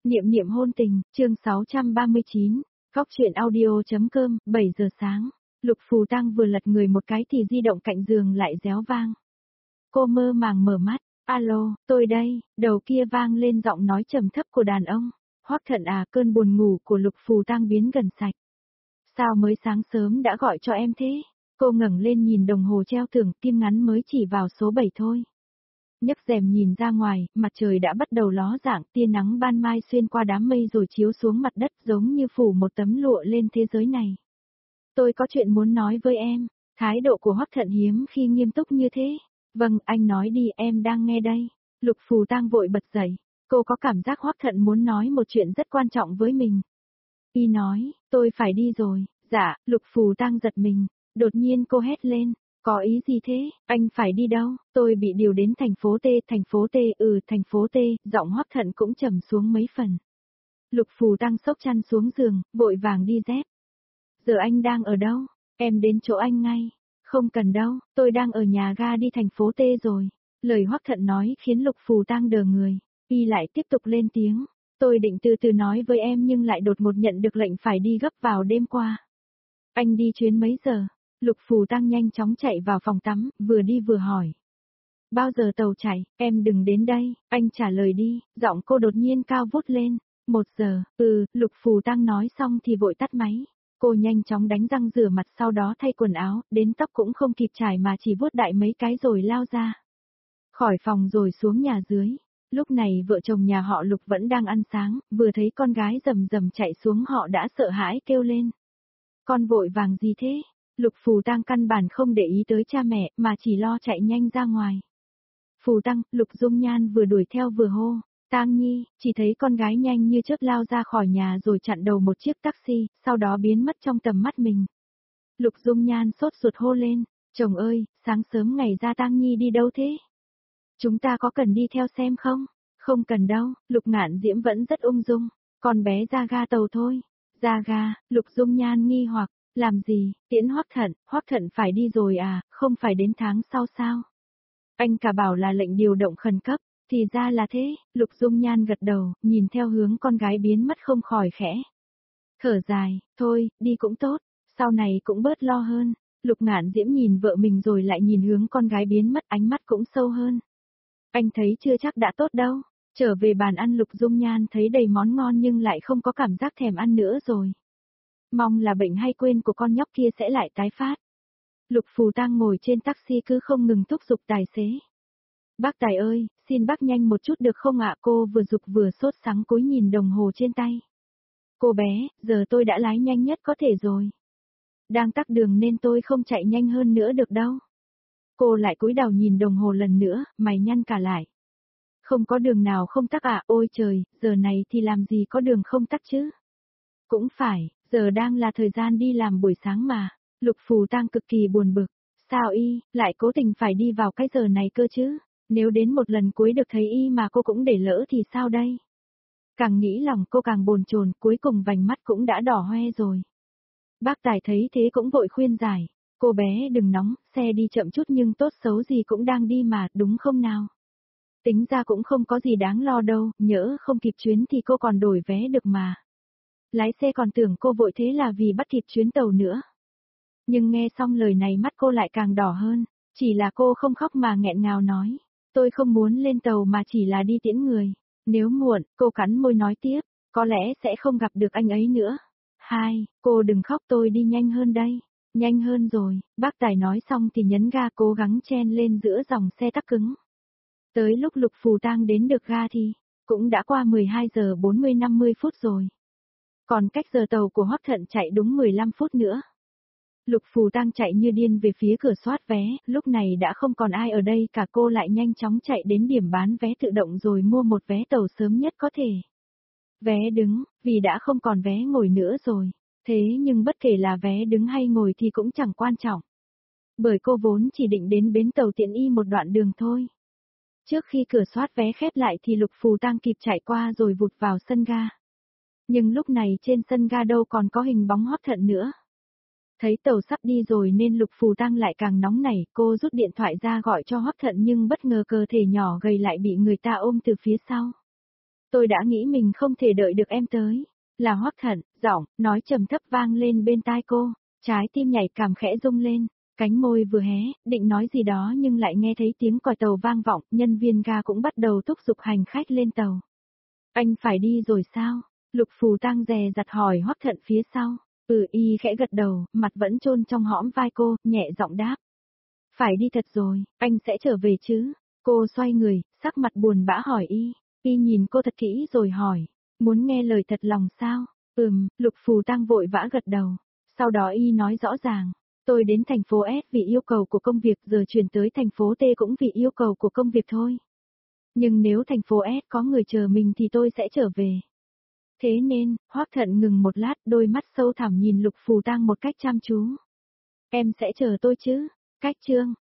Niệm niệm hôn tình, chương 639, Cóc truyện audio.com, 7 giờ sáng. Lục Phù Tăng vừa lật người một cái thì di động cạnh giường lại réo vang. Cô mơ màng mở mắt, alo, tôi đây, đầu kia vang lên giọng nói trầm thấp của đàn ông. Hoắc Thận à, cơn buồn ngủ của Lục Phù Tăng biến gần sạch. Sao mới sáng sớm đã gọi cho em thế? Cô ngẩng lên nhìn đồng hồ treo tường, kim ngắn mới chỉ vào số 7 thôi. Nhấc rèm nhìn ra ngoài, mặt trời đã bắt đầu ló dạng, tia nắng ban mai xuyên qua đám mây rồi chiếu xuống mặt đất giống như phủ một tấm lụa lên thế giới này. Tôi có chuyện muốn nói với em. Thái độ của Hoắc Thận hiếm khi nghiêm túc như thế. Vâng, anh nói đi, em đang nghe đây. Lục Phù Tăng vội bật dậy. Cô có cảm giác Hoắc Thận muốn nói một chuyện rất quan trọng với mình. Y nói, tôi phải đi rồi. Dạ, Lục Phù Tăng giật mình. Đột nhiên cô hét lên. Có ý gì thế, anh phải đi đâu? Tôi bị điều đến thành phố T, thành phố T, giọng Hoắc Thận cũng trầm xuống mấy phần. Lục Phù Tăng xốc chăn xuống giường, vội vàng đi dép. Giờ anh đang ở đâu? Em đến chỗ anh ngay. Không cần đâu, tôi đang ở nhà ga đi thành phố T rồi. Lời Hoắc Thận nói khiến Lục Phù Tăng đờ người. Y lại tiếp tục lên tiếng. Tôi định từ từ nói với em nhưng lại đột ngột nhận được lệnh phải đi gấp vào đêm qua. Anh đi chuyến mấy giờ? Lục Phù Tăng nhanh chóng chạy vào phòng tắm, vừa đi vừa hỏi. Bao giờ tàu chạy, em đừng đến đây, anh trả lời đi, giọng cô đột nhiên cao vút lên. 1 giờ, Lục Phù Tăng nói xong thì vội tắt máy. Cô nhanh chóng đánh răng rửa mặt sau đó thay quần áo, đến tóc cũng không kịp trải mà chỉ vuốt đại mấy cái rồi lao ra. Khỏi phòng rồi xuống nhà dưới. Lúc này vợ chồng nhà họ Lục vẫn đang ăn sáng, vừa thấy con gái rầm rầm chạy xuống họ đã sợ hãi kêu lên. Con vội vàng gì thế? Lục Phù Tăng căn bản không để ý tới cha mẹ mà chỉ lo chạy nhanh ra ngoài. Phù Tăng, Lục Dung Nhan vừa đuổi theo vừa hô. Tang Nhi, chỉ thấy con gái nhanh như chớp lao ra khỏi nhà rồi chặn đầu một chiếc taxi, sau đó biến mất trong tầm mắt mình. Lục Dung Nhan sốt ruột hô lên. Chồng ơi, sáng sớm ngày ra Tang Nhi đi đâu thế? Chúng ta có cần đi theo xem không? Không cần đâu, Lục Ngạn Diễm vẫn rất ung dung. Con bé ra ga tàu thôi. Ra ga, Lục Dung Nhan nghi hoặc. Làm gì, tiễn Hoắc Thận phải đi rồi à, không phải đến tháng sau sao? Anh cả bảo là lệnh điều động khẩn cấp, thì ra là thế, Lục Dung Nhan gật đầu, nhìn theo hướng con gái biến mất không khỏi khẽ. Thở dài, thôi, đi cũng tốt, sau này cũng bớt lo hơn. Lục Ngạn Diễm nhìn vợ mình rồi lại nhìn hướng con gái biến mất, ánh mắt cũng sâu hơn. Anh thấy chưa chắc đã tốt đâu, trở về bàn ăn Lục Dung Nhan thấy đầy món ngon nhưng lại không có cảm giác thèm ăn nữa rồi. Mong là bệnh hay quên của con nhóc kia sẽ lại tái phát. Lục Phù Tăng ngồi trên taxi cứ không ngừng thúc giục tài xế. Bác Tài ơi, xin bác nhanh một chút được không ạ? Cô vừa giục vừa sốt sắng cúi nhìn đồng hồ trên tay. Cô bé, giờ tôi đã lái nhanh nhất có thể rồi. Đang tắc đường nên tôi không chạy nhanh hơn nữa được đâu. Cô lại cúi đầu nhìn đồng hồ lần nữa, mày nhăn cả lại. Không có đường nào không tắc à? Ôi trời, giờ này thì làm gì có đường không tắc chứ? Cũng phải, giờ đang là thời gian đi làm buổi sáng mà. Lục Phù Tăng cực kỳ buồn bực. Sao y, lại cố tình phải đi vào cái giờ này cơ chứ? Nếu đến một lần cuối được thấy y mà cô cũng để lỡ thì sao đây? Càng nghĩ lòng cô càng bồn chồn, cuối cùng vành mắt cũng đã đỏ hoe rồi. Bác Tài thấy thế cũng vội khuyên giải. Cô bé đừng nóng, xe đi chậm chút nhưng tốt xấu gì cũng đang đi mà, đúng không nào? Tính ra cũng không có gì đáng lo đâu, nhỡ không kịp chuyến thì cô còn đổi vé được mà. Lái xe còn tưởng cô vội thế là vì bắt kịp chuyến tàu nữa. Nhưng nghe xong lời này mắt cô lại càng đỏ hơn, chỉ là cô không khóc mà nghẹn ngào nói. Tôi không muốn lên tàu mà chỉ là đi tiễn người. Nếu muộn, cô cắn môi nói tiếp, có lẽ sẽ không gặp được anh ấy nữa. Cô đừng khóc tôi đi nhanh hơn đây. Nhanh hơn rồi, bác Tài nói xong thì nhấn ga cố gắng chen lên giữa dòng xe tắc cứng. Tới lúc Lục Phù Tăng đến được ga thì, cũng đã qua 12 giờ 40-50 phút rồi. Còn cách giờ tàu của Hoắc Thận chạy đúng 15 phút nữa. Lục Phù Tăng chạy như điên về phía cửa soát vé, lúc này đã không còn ai ở đây cả cô lại nhanh chóng chạy đến điểm bán vé tự động rồi mua một vé tàu sớm nhất có thể. Vé đứng, vì đã không còn vé ngồi nữa rồi, thế nhưng bất kể là vé đứng hay ngồi thì cũng chẳng quan trọng. Bởi cô vốn chỉ định đến bến tàu tiện y một đoạn đường thôi. Trước khi cửa soát vé khép lại thì Lục Phù Tăng kịp chạy qua rồi vụt vào sân ga. Nhưng lúc này trên sân ga đâu còn có hình bóng Hoắc Thận nữa. Thấy tàu sắp đi rồi nên Lục Phù Tăng lại càng nóng nảy, cô rút điện thoại ra gọi cho Hoắc Thận nhưng bất ngờ cơ thể nhỏ gầy lại bị người ta ôm từ phía sau. Tôi đã nghĩ mình không thể đợi được em tới. Là Hoắc Thận, giọng, nói trầm thấp vang lên bên tai cô, trái tim nhảy cảm khẽ rung lên, cánh môi vừa hé, định nói gì đó nhưng lại nghe thấy tiếng còi tàu vang vọng, nhân viên ga cũng bắt đầu thúc giục hành khách lên tàu. Anh phải đi rồi sao? Lục Phù Tang dè dặt hỏi Hoắc Thận phía sau. Y khẽ gật đầu, mặt vẫn chôn trong hõm vai cô, nhẹ giọng đáp. Phải đi thật rồi, anh sẽ trở về chứ? Cô xoay người, sắc mặt buồn bã hỏi Y nhìn cô thật kỹ rồi hỏi. Muốn nghe lời thật lòng sao? Lục Phù Tang vội vã gật đầu. Sau đó Y nói rõ ràng. Tôi đến thành phố S vì yêu cầu của công việc, giờ chuyển tới thành phố T cũng vì yêu cầu của công việc thôi. Nhưng nếu thành phố S có người chờ mình thì tôi sẽ trở về. Thế nên, Hoắc Thận ngừng một lát, đôi mắt sâu thẳm nhìn Lục Phù Tang một cách chăm chú. Em sẽ chờ tôi chứ? Cách chương